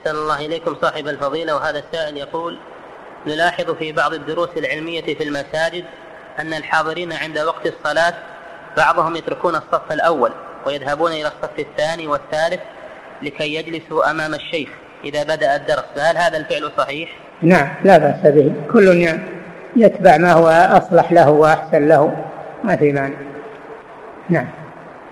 أحسن الله إليكم صاحب الفضيلة. وهذا السائل يقول: نلاحظ في بعض الدروس العلمية في المساجد أن الحاضرين عند وقت الصلاة بعضهم يتركون الصف الأول ويذهبون إلى الصف الثاني والثالث لكي يجلسوا أمام الشيخ إذا بدأ الدرس، فهل هذا الفعل صحيح؟ نعم، لا بأس به، كل يتبع ما هو أصلح له وأحسن له، ما في مانع. نعم.